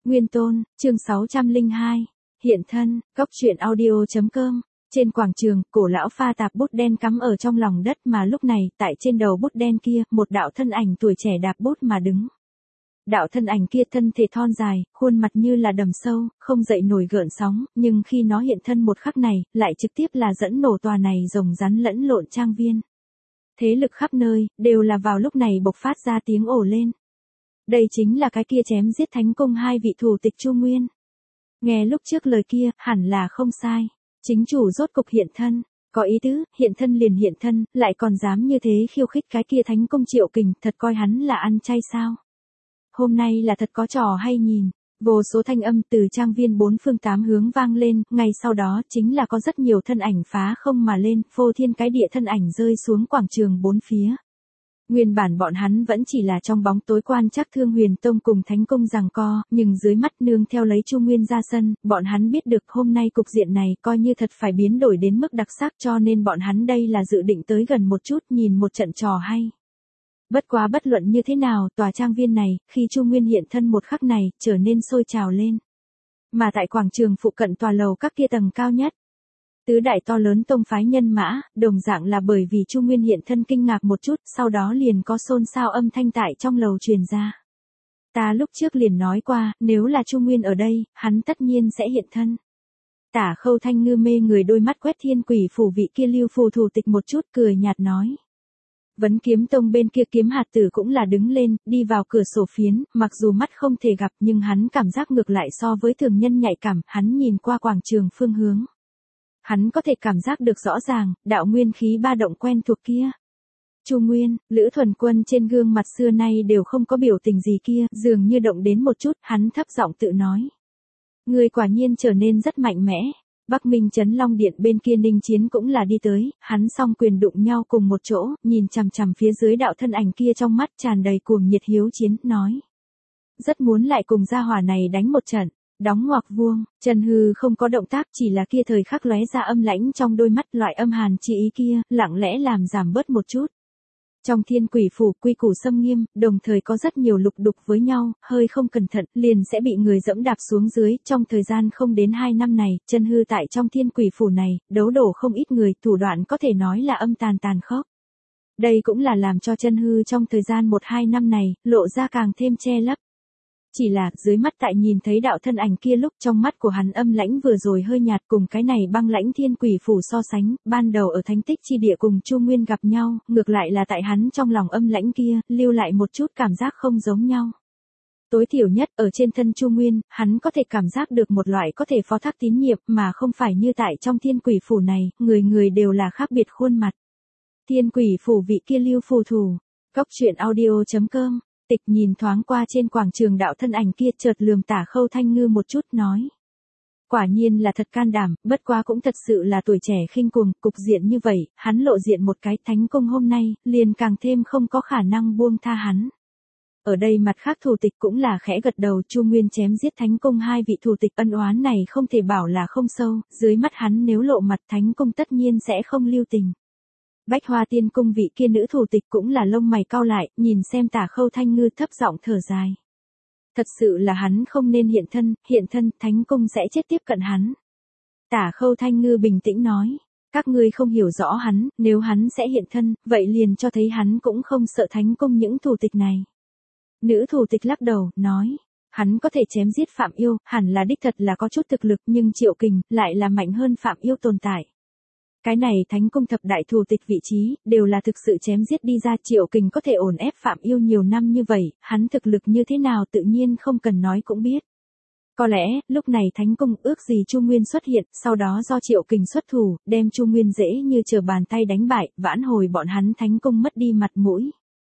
Nguyên Tôn, chương 602. Hiện thân, góc truyện audio.com. Trên quảng trường, cổ lão pha tạp bút đen cắm ở trong lòng đất mà lúc này, tại trên đầu bút đen kia, một đạo thân ảnh tuổi trẻ đạp bút mà đứng. Đạo thân ảnh kia thân thể thon dài, khuôn mặt như là đầm sâu, không dậy nổi gợn sóng, nhưng khi nó hiện thân một khắc này, lại trực tiếp là dẫn nổ tòa này rồng rắn lẫn lộn trang viên. Thế lực khắp nơi, đều là vào lúc này bộc phát ra tiếng ồ lên. Đây chính là cái kia chém giết thánh cung hai vị thủ tịch Chu Nguyên. Nghe lúc trước lời kia, hẳn là không sai. Chính chủ rốt cục hiện thân, có ý tứ, hiện thân liền hiện thân, lại còn dám như thế khiêu khích cái kia thánh cung Triệu Kình, thật coi hắn là ăn chay sao? Hôm nay là thật có trò hay nhìn. Vô số thanh âm từ trang viên bốn phương tám hướng vang lên, ngay sau đó chính là có rất nhiều thân ảnh phá không mà lên, phô thiên cái địa thân ảnh rơi xuống quảng trường bốn phía. Nguyên bản bọn hắn vẫn chỉ là trong bóng tối quan trắc Thương Huyền Tông cùng Thánh Cung giằng co, nhưng dưới mắt nương theo lấy Chu Nguyên ra sân, bọn hắn biết được hôm nay cục diện này coi như thật phải biến đổi đến mức đặc sắc, cho nên bọn hắn đây là dự định tới gần một chút nhìn một trận trò hay. Bất quá bất luận như thế nào, tòa trang viên này, khi Chu Nguyên hiện thân một khắc này, trở nên sôi trào lên. Mà tại quảng trường phụ cận tòa lầu các kia tầng cao nhất, tứ đại to lớn tông phái nhân mã, đồng dạng là bởi vì Chu Nguyên hiện thân kinh ngạc một chút, sau đó liền có xôn xao âm thanh tại trong lầu truyền ra. Ta lúc trước liền nói qua, nếu là Chu Nguyên ở đây, hắn tất nhiên sẽ hiện thân. Tả Khâu Thanh Ngư mê người đôi mắt quét Thiên Quỷ phủ vị kia Lưu phù thủ tịch một chút, cười nhạt nói. Vấn Kiếm Tông bên kia Kiếm Hạt Tử cũng là đứng lên, đi vào cửa sổ phiến, mặc dù mắt không thể gặp nhưng hắn cảm giác ngược lại so với thường nhân nhạy cảm, hắn nhìn qua quảng trường phương hướng. Hắn có thể cảm giác được rõ ràng, đạo nguyên khí ba động quen thuộc kia. Chu Nguyên, Lữ Thuần Quân trên gương mặt xưa nay đều không có biểu tình gì kia, dường như động đến một chút, hắn thấp giọng tự nói. Người quả nhiên trở nên rất mạnh mẽ. Bắc Minh Trấn Long Điện bên kia Ninh Chiến cũng là đi tới, hắn song quyền đụng nhau cùng một chỗ, nhìn chằm chằm phía dưới đạo thân ảnh kia trong mắt tràn đầy cuồng nhiệt hiếu chiến, nói. Rất muốn lại cùng gia hỏa này đánh một trận. Đóng ngoặc vuông, Trần Hư không có động tác, chỉ là kia thời khắc lóe ra âm lãnh trong đôi mắt, loại âm hàn chi ý kia, lặng lẽ làm giảm bớt một chút. Trong Thiên Quỷ phủ quy củ xâm nghiêm, đồng thời có rất nhiều lục đục với nhau, hơi không cẩn thận, liền sẽ bị người dẫm đạp xuống dưới, trong thời gian không đến 2 năm này, Trần Hư tại trong Thiên Quỷ phủ này, đấu đổ không ít người, thủ đoạn có thể nói là âm tàn tàn khốc. Đây cũng là làm cho Trần Hư trong thời gian 1-2 năm này, lộ ra càng thêm che lấp. Chỉ là, dưới mắt tại nhìn thấy đạo thân ảnh kia lúc trong mắt của hắn âm lãnh vừa rồi hơi nhạt cùng cái này băng lãnh Thiên Quỷ phủ so sánh, ban đầu ở thánh tích chi địa cùng Chu Nguyên gặp nhau, ngược lại là tại hắn trong lòng âm lãnh kia, lưu lại một chút cảm giác không giống nhau. Tối thiểu nhất, ở trên thân Chu Nguyên, hắn có thể cảm giác được một loại có thể phó thác tín nhiệm mà không phải như tại trong Thiên Quỷ phủ này, người người đều là khác biệt khuôn mặt. Thiên Quỷ phủ vị kia Lưu phù thủ, góc truyện audio.com. Tịch nhìn thoáng qua trên quảng trường đạo thân ảnh kia chợt lườm Tả Khâu Thanh Ngư một chút nói. Quả nhiên là thật can đảm, bất quá cũng thật sự là tuổi trẻ khinh cuồng, cục diện như vậy, hắn lộ diện một cái Thánh Cung hôm nay, liền càng thêm không có khả năng buông tha hắn. Ở đây mặt khác thủ tịch cũng là khẽ gật đầu, Chu Nguyên chém giết Thánh Cung hai vị thủ tịch ân oán này không thể bảo là không sâu, dưới mắt hắn nếu lộ mặt Thánh Cung tất nhiên sẽ không lưu tình. Bách Hoa Tiên Cung vị kia nữ thủ tịch cũng là lông mày cau lại, nhìn xem Tả Khâu Thanh Ngư thấp giọng thở dài. Thật sự là hắn không nên hiện thân, Thánh Cung sẽ chết tiếp cận hắn. Tả Khâu Thanh Ngư bình tĩnh nói, các ngươi không hiểu rõ hắn, nếu hắn sẽ hiện thân, vậy liền cho thấy hắn cũng không sợ Thánh Cung những thủ tịch này. Nữ thủ tịch lắc đầu, nói, hắn có thể chém giết Phạm Yêu, hẳn là đích thật là có chút thực lực nhưng Triệu Kình lại là mạnh hơn Phạm Yêu tồn tại. Cái này Thánh Cung thập đại thủ tịch vị trí, đều là thực sự chém giết đi ra, Triệu Kình có thể ổn ép Phạm Yêu nhiều năm như vậy, hắn thực lực như thế nào tự nhiên không cần nói cũng biết. Có lẽ, lúc này Thánh Cung ước gì Chu Nguyên xuất hiện, sau đó do Triệu Kình xuất thủ, đem Chu Nguyên dễ như trở bàn tay đánh bại, vãn hồi bọn hắn Thánh Cung mất đi mặt mũi.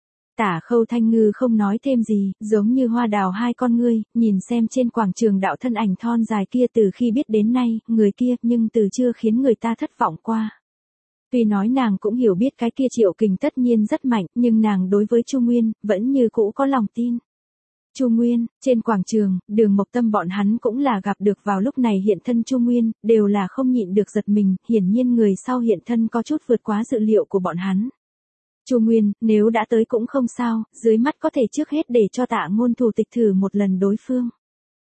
Tả Khâu Thanh Ngư không nói thêm gì, giống như hoa đào hai con ngươi, nhìn xem trên quảng trường đạo thân ảnh thon dài kia từ khi biết đến nay, người kia nhưng từ chưa khiến người ta thất vọng qua. Tuy nói nàng cũng hiểu biết cái kia Triệu Kình tất nhiên rất mạnh, nhưng nàng đối với Chu Nguyên, vẫn như cũ có lòng tin. Chu Nguyên, trên quảng trường, Đường Mộc Tâm bọn hắn cũng là gặp được vào lúc này hiện thân Chu Nguyên, đều là không nhịn được giật mình, hiển nhiên người sau hiện thân có chút vượt quá dự liệu của bọn hắn. Chu Nguyên, nếu đã tới cũng không sao, dưới mắt có thể trước hết để cho Tạ Ngôn thủ tịch thử một lần đối phương.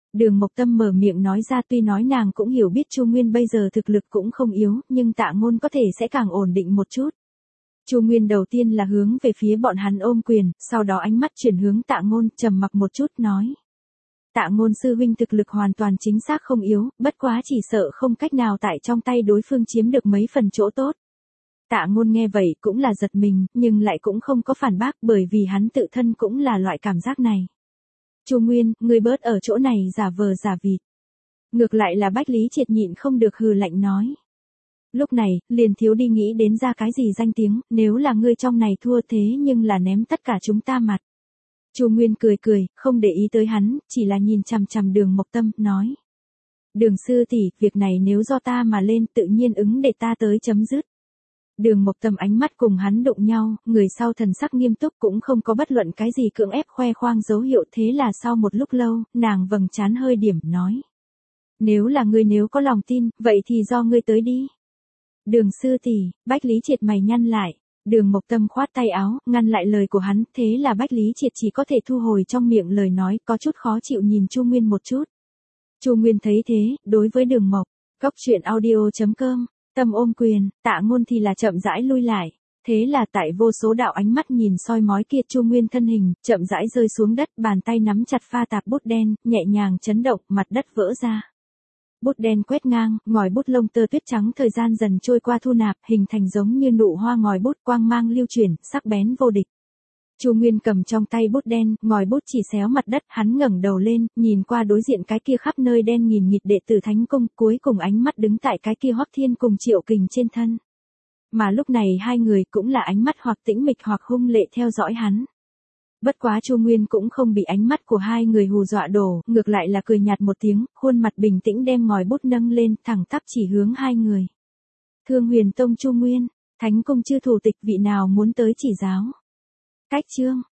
Đường Mộc Tâm mở miệng nói ra, tuy nói nàng cũng hiểu biết Chu Nguyên bây giờ thực lực cũng không yếu, nhưng Tạ Ngôn có thể sẽ càng ổn định một chút. Chu Nguyên đầu tiên là hướng về phía bọn hắn ôm quyền, sau đó ánh mắt chuyển hướng Tạ Ngôn, trầm mặc một chút nói. Tạ Ngôn sư huynh thực lực hoàn toàn chính xác không yếu, bất quá chỉ sợ không cách nào tại trong tay đối phương chiếm được mấy phần chỗ tốt. Tạ Ngôn nghe vậy cũng là giật mình, nhưng lại cũng không có phản bác bởi vì hắn tự thân cũng là loại cảm giác này. Chu Nguyên, ngươi bớt ở chỗ này giả vờ giả vịt. Ngược lại là Bách Lý Triệt nhịn không được hừ lạnh nói. Lúc này, liền thiếu đi nghĩ đến ra cái gì danh tiếng, nếu là ngươi trong này thua thế nhưng là ném tất cả chúng ta mặt. Chu Nguyên cười cười, không để ý tới hắn, chỉ là nhìn chằm chằm Đường Mộc Tâm, nói. Đường sư tỷ, việc này nếu do ta mà lên tự nhiên ứng để ta tới chấm dứt. Đường Mộc Tâm ánh mắt cùng hắn đụng nhau, người sau thần sắc nghiêm túc cũng không có bất luận cái gì cưỡng ép khoe khoang dấu hiệu, thế là sau một lúc lâu, nàng vầng trán hơi điểm nói. Nếu là ngươi nếu có lòng tin, vậy thì do ngươi tới đi. Đường sư tỷ, Bách Lý Triệt mày nhăn lại. Đường Mộc Tâm khoát tay áo, ngăn lại lời của hắn, thế là Bách Lý Triệt chỉ có thể thu hồi trong miệng lời nói, có chút khó chịu nhìn Chu Nguyên một chút. Chu Nguyên thấy thế, đối với Đường Mộc, Goctruyện.audio.com, Tâm ôm quyền, Tạ Ngôn thì là chậm rãi lui lại. Thế là tại vô số đạo ánh mắt nhìn soi mói kia, Chu Nguyên thân hình, chậm rãi rơi xuống đất, bàn tay nắm chặt pha tạp bút đen, nhẹ nhàng chấn động, mặt đất vỡ ra. Bút đen quét ngang, ngòi bút lông tơ tuyết trắng thời gian dần trôi qua thu nạp, hình thành giống như nụ hoa ngòi bút, quang mang lưu chuyển, sắc bén vô địch. Chu Nguyên cầm trong tay bút đen, ngòi bút chỉ xéo mặt đất, hắn ngẩng đầu lên, nhìn qua đối diện cái kia khắp nơi đen nghìn nghịt đệ tử Thánh Cung, cuối cùng ánh mắt đứng tại cái kia Hoắc Thiên cùng Triệu Kình trên thân. Mà lúc này hai người cũng là ánh mắt hoặc tĩnh mịch hoặc hung lệ theo dõi hắn. Bất quá Chu Nguyên cũng không bị ánh mắt của hai người hù dọa đổ, ngược lại là cười nhạt một tiếng, khuôn mặt bình tĩnh đem ngòi bút nâng lên, thẳng tắp chỉ hướng hai người. Thương Huyền Tông Chu Nguyên, Thánh Cung chư thủ tịch vị nào muốn tới chỉ giáo. Cách chương